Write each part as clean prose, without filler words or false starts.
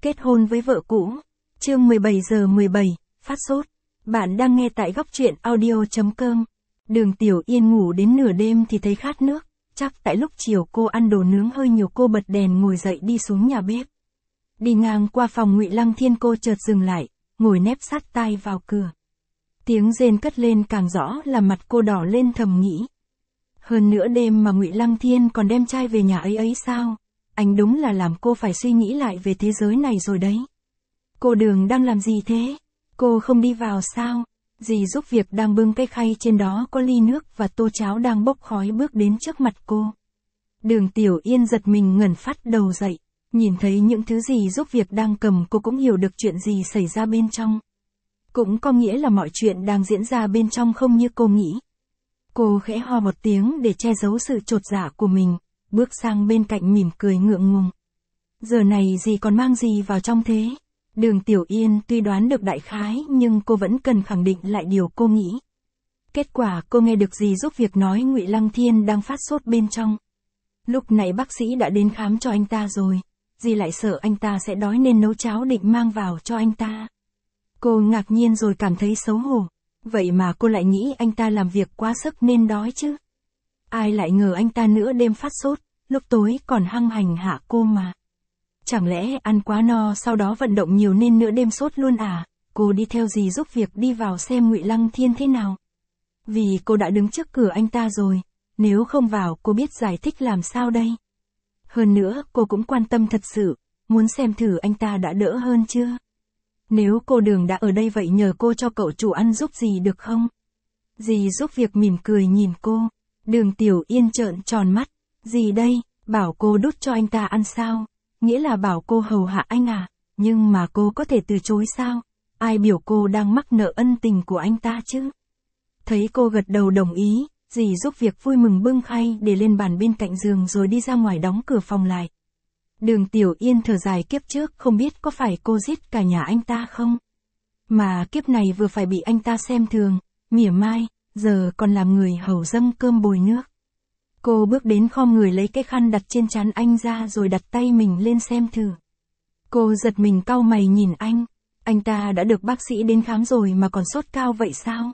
Kết hôn với vợ cũ. Chương 17 giờ 17, phát sốt. Bạn đang nghe tại góc truyện audio.com. Đường Tiểu Yên ngủ đến nửa đêm thì thấy khát nước, chắc tại lúc chiều cô ăn đồ nướng hơi nhiều cô bật đèn ngồi dậy đi xuống nhà bếp. Đi ngang qua phòng Ngụy Lăng Thiên cô chợt dừng lại, ngồi nép sát tai vào cửa. Tiếng rên cất lên càng rõ là mặt cô đỏ lên thầm nghĩ. Hơn nửa đêm mà Ngụy Lăng Thiên còn đem trai về nhà ấy sao? Anh đúng là làm cô phải suy nghĩ lại về thế giới này rồi đấy. Cô Đường đang làm gì thế? Cô không đi vào sao? Dì giúp việc đang bưng cái khay trên đó có ly nước và tô cháo đang bốc khói bước đến trước mặt cô. Đường Tiểu Yên giật mình ngẩng phát đầu dậy, nhìn thấy những thứ dì giúp việc đang cầm cô cũng hiểu được chuyện gì xảy ra bên trong. Cũng có nghĩa là mọi chuyện đang diễn ra bên trong không như cô nghĩ. Cô khẽ ho một tiếng để che giấu sự chột dạ của mình, bước sang bên cạnh mỉm cười ngượng ngùng. Giờ này dì còn mang gì vào trong thế? Đường Tiểu Yên tuy đoán được đại khái nhưng cô vẫn cần khẳng định lại điều cô nghĩ. Kết quả cô nghe được dì giúp việc nói Ngụy Lăng Thiên đang phát sốt bên trong. Lúc nãy bác sĩ đã đến khám cho anh ta rồi, dì lại sợ anh ta sẽ đói nên nấu cháo định mang vào cho anh ta. Cô ngạc nhiên rồi cảm thấy xấu hổ. Vậy mà cô lại nghĩ anh ta làm việc quá sức nên đói chứ. Ai lại ngờ anh ta nửa đêm phát sốt, lúc tối còn hăng hành hạ cô mà. Chẳng lẽ ăn quá no sau đó vận động nhiều nên nửa đêm sốt luôn à? Cô đi theo dì giúp việc đi vào xem Ngụy Lăng Thiên thế nào. Vì cô đã đứng trước cửa anh ta rồi, nếu không vào cô biết giải thích làm sao đây. Hơn nữa cô cũng quan tâm thật sự, muốn xem thử anh ta đã đỡ hơn chưa. Nếu cô Đường đã ở đây vậy nhờ cô cho cậu chủ ăn giúp dì được không? Dì giúp việc mỉm cười nhìn cô. Đường Tiểu Yên trợn tròn mắt. Dì đây, bảo cô đút cho anh ta ăn sao? Nghĩa là bảo cô hầu hạ anh à? Nhưng mà cô có thể từ chối sao? Ai biểu cô đang mắc nợ ân tình của anh ta chứ? Thấy cô gật đầu đồng ý, dì giúp việc vui mừng bưng khay để lên bàn bên cạnh giường rồi đi ra ngoài đóng cửa phòng lại. Đường Tiểu Yên thở dài kiếp trước không biết có phải cô giết cả nhà anh ta không? Mà kiếp này vừa phải bị anh ta xem thường, mỉa mai, giờ còn làm người hầu dâng cơm bồi nước. Cô bước đến khom người lấy cái khăn đặt trên trán anh ra rồi đặt tay mình lên xem thử. Cô giật mình cau mày nhìn anh ta đã được bác sĩ đến khám rồi mà còn sốt cao vậy sao?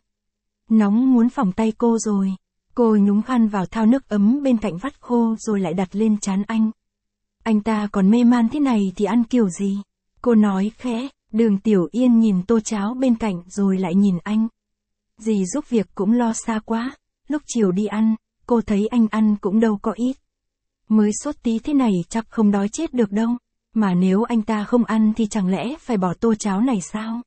Nóng muốn phỏng tay cô rồi. Cô nhúng khăn vào thau nước ấm bên cạnh vắt khô rồi lại đặt lên trán anh. Anh ta còn mê man thế này thì ăn kiểu gì? Cô nói khẽ. Đường Tiểu Yên nhìn tô cháo bên cạnh rồi lại nhìn anh. Dì giúp việc cũng lo xa quá. Lúc chiều đi ăn, cô thấy anh ăn cũng đâu có ít. Mới sốt tí thế này chắc không đói chết được đâu. Mà nếu anh ta không ăn thì chẳng lẽ phải bỏ tô cháo này sao?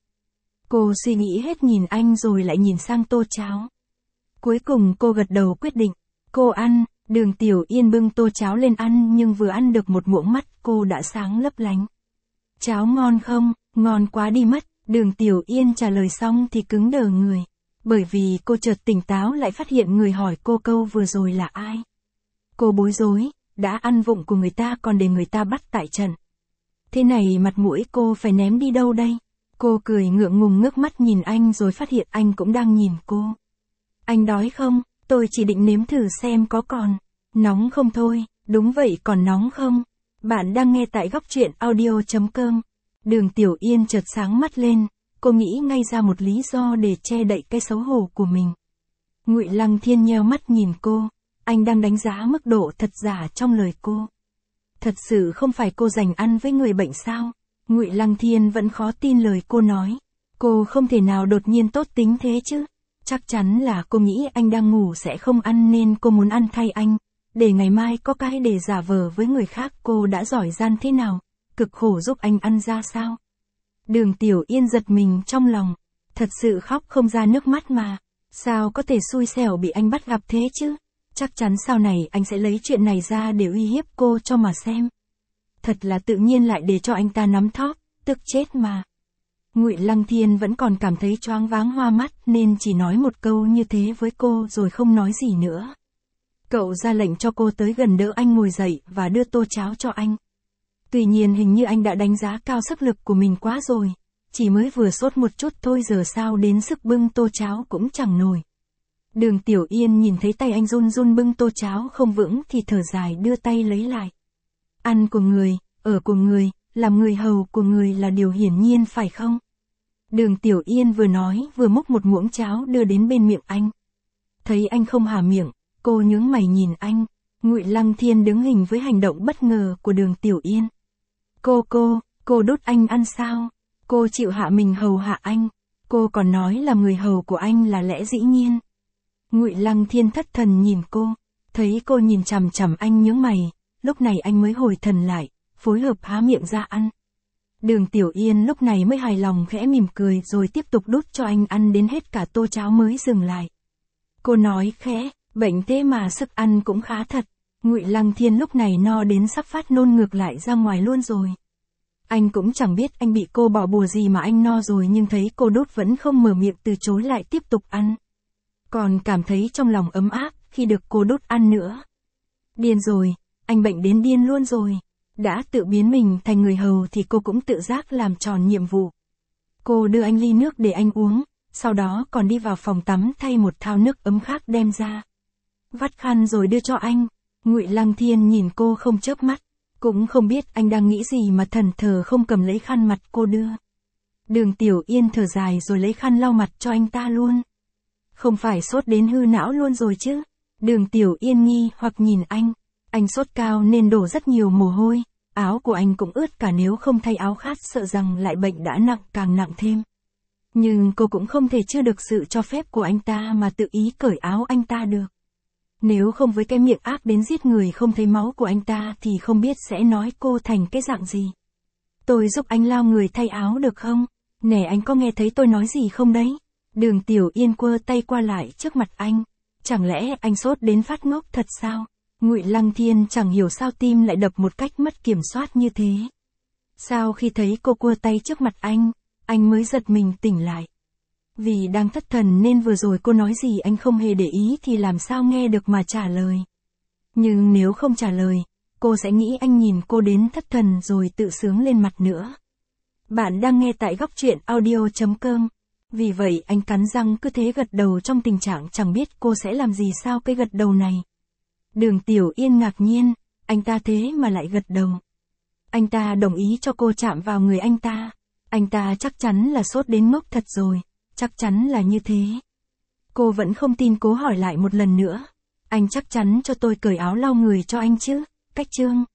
Cô suy nghĩ hết nhìn anh rồi lại nhìn sang tô cháo. Cuối cùng cô gật đầu quyết định. Cô ăn. Đường Tiểu Yên bưng tô cháo lên ăn nhưng vừa ăn được một muỗng mắt cô đã sáng lấp lánh. Cháo ngon không? Ngon quá đi mất. Đường Tiểu Yên trả lời xong thì cứng đờ người. Bởi vì cô chợt tỉnh táo lại phát hiện người hỏi cô câu vừa rồi là ai. Cô bối rối, đã ăn vụng của người ta còn để người ta bắt tại trận. Thế này mặt mũi cô phải ném đi đâu đây? Cô cười ngượng ngùng ngước mắt nhìn anh rồi phát hiện anh cũng đang nhìn cô. Anh đói không? Tôi chỉ định nếm thử xem có còn nóng không thôi. Đúng vậy, còn nóng không? Bạn đang nghe tại góc truyện audio.com. Đường Tiểu Yên chợt sáng mắt lên, cô nghĩ ngay ra một lý do để che đậy cái xấu hổ của mình. Ngụy Lăng Thiên nheo mắt nhìn cô, anh đang đánh giá mức độ thật giả trong lời cô. Thật sự không phải cô dành ăn với người bệnh sao? Ngụy Lăng Thiên vẫn khó tin lời cô nói. Cô không thể nào đột nhiên tốt tính thế chứ. Chắc chắn là cô nghĩ anh đang ngủ sẽ không ăn nên cô muốn ăn thay anh, để ngày mai có cái để giả vờ với người khác cô đã giỏi gian thế nào, cực khổ giúp anh ăn ra sao. Đường Tiểu Yên giật mình trong lòng, thật sự khóc không ra nước mắt mà, sao có thể xui xẻo bị anh bắt gặp thế chứ, chắc chắn sau này anh sẽ lấy chuyện này ra để uy hiếp cô cho mà xem. Thật là tự nhiên lại để cho anh ta nắm thóp, tức chết mà. Ngụy Lăng Thiên vẫn còn cảm thấy choáng váng hoa mắt nên chỉ nói một câu như thế với cô rồi không nói gì nữa. Cậu ra lệnh cho cô tới gần đỡ anh ngồi dậy và đưa tô cháo cho anh. Tuy nhiên hình như anh đã đánh giá cao sức lực của mình quá rồi. Chỉ mới vừa sốt một chút thôi giờ sao đến sức bưng tô cháo cũng chẳng nổi. Đường Tiểu Yên nhìn thấy tay anh run run bưng tô cháo không vững thì thở dài đưa tay lấy lại. Ăn của người, ở của người, làm người hầu của người là điều hiển nhiên phải không? Đường Tiểu Yên vừa nói vừa múc một muỗng cháo đưa đến bên miệng anh. Thấy anh không há miệng, cô nhướng mày nhìn anh. Ngụy Lăng Thiên đứng hình với hành động bất ngờ của Đường Tiểu Yên. Cô đút anh ăn sao? Cô chịu hạ mình hầu hạ anh. Cô còn nói là người hầu của anh là lẽ dĩ nhiên. Ngụy Lăng Thiên thất thần nhìn cô. Thấy cô nhìn chằm chằm anh nhướng mày, lúc này anh mới hồi thần lại, phối hợp há miệng ra ăn. Đường Tiểu Yên lúc này mới hài lòng khẽ mỉm cười rồi tiếp tục đút cho anh ăn đến hết cả tô cháo mới dừng lại. Cô nói khẽ, bệnh thế mà sức ăn cũng khá thật. Ngụy Lăng Thiên lúc này no đến sắp phát nôn ngược lại ra ngoài luôn rồi. Anh cũng chẳng biết anh bị cô bỏ bùa gì mà anh no rồi nhưng thấy cô đút vẫn không mở miệng từ chối lại tiếp tục ăn. Còn cảm thấy trong lòng ấm áp khi được cô đút ăn nữa. Điên rồi, anh bệnh đến điên luôn rồi. Đã tự biến mình thành người hầu thì cô cũng tự giác làm tròn nhiệm vụ. Cô đưa anh ly nước để anh uống, sau đó còn đi vào phòng tắm thay một thau nước ấm khác đem ra. Vắt khăn rồi đưa cho anh. Ngụy Lăng Thiên nhìn cô không chớp mắt, cũng không biết anh đang nghĩ gì mà thần thờ không cầm lấy khăn mặt cô đưa. Đường Tiểu Yên thở dài rồi lấy khăn lau mặt cho anh ta luôn. Không phải sốt đến hư não luôn rồi chứ? Đường Tiểu Yên nghi hoặc nhìn anh sốt cao nên đổ rất nhiều mồ hôi, áo của anh cũng ướt cả nếu không thay áo khác sợ rằng lại bệnh đã nặng càng nặng thêm. Nhưng cô cũng không thể chưa được sự cho phép của anh ta mà tự ý cởi áo anh ta được. Nếu không với cái miệng ác đến giết người không thấy máu của anh ta thì không biết sẽ nói cô thành cái dạng gì. Tôi giúp anh lau người thay áo được không? Nè anh có nghe thấy tôi nói gì không đấy? Đường Tiểu Yên quơ tay qua lại trước mặt anh. Chẳng lẽ anh sốt đến phát ngốc thật sao? Ngụy Lăng Thiên chẳng hiểu sao tim lại đập một cách mất kiểm soát như thế. Sau khi thấy cô quơ tay trước mặt anh mới giật mình tỉnh lại. Vì đang thất thần nên vừa rồi cô nói gì anh không hề để ý thì làm sao nghe được mà trả lời. Nhưng nếu không trả lời, cô sẽ nghĩ anh nhìn cô đến thất thần rồi tự sướng lên mặt nữa. Bạn đang nghe tại Góc Truyện Audio.com. Vì vậy anh cắn răng cứ thế gật đầu trong tình trạng chẳng biết cô sẽ làm gì sau cái gật đầu này. Đường Tiểu Yên ngạc nhiên, anh ta thế mà lại gật đầu. Anh ta đồng ý cho cô chạm vào người anh ta. Anh ta chắc chắn là sốt đến ngốc thật rồi, chắc chắn là như thế. Cô vẫn không tin cố hỏi lại một lần nữa. Anh chắc chắn cho tôi cởi áo lau người cho anh chứ? Cách Trương.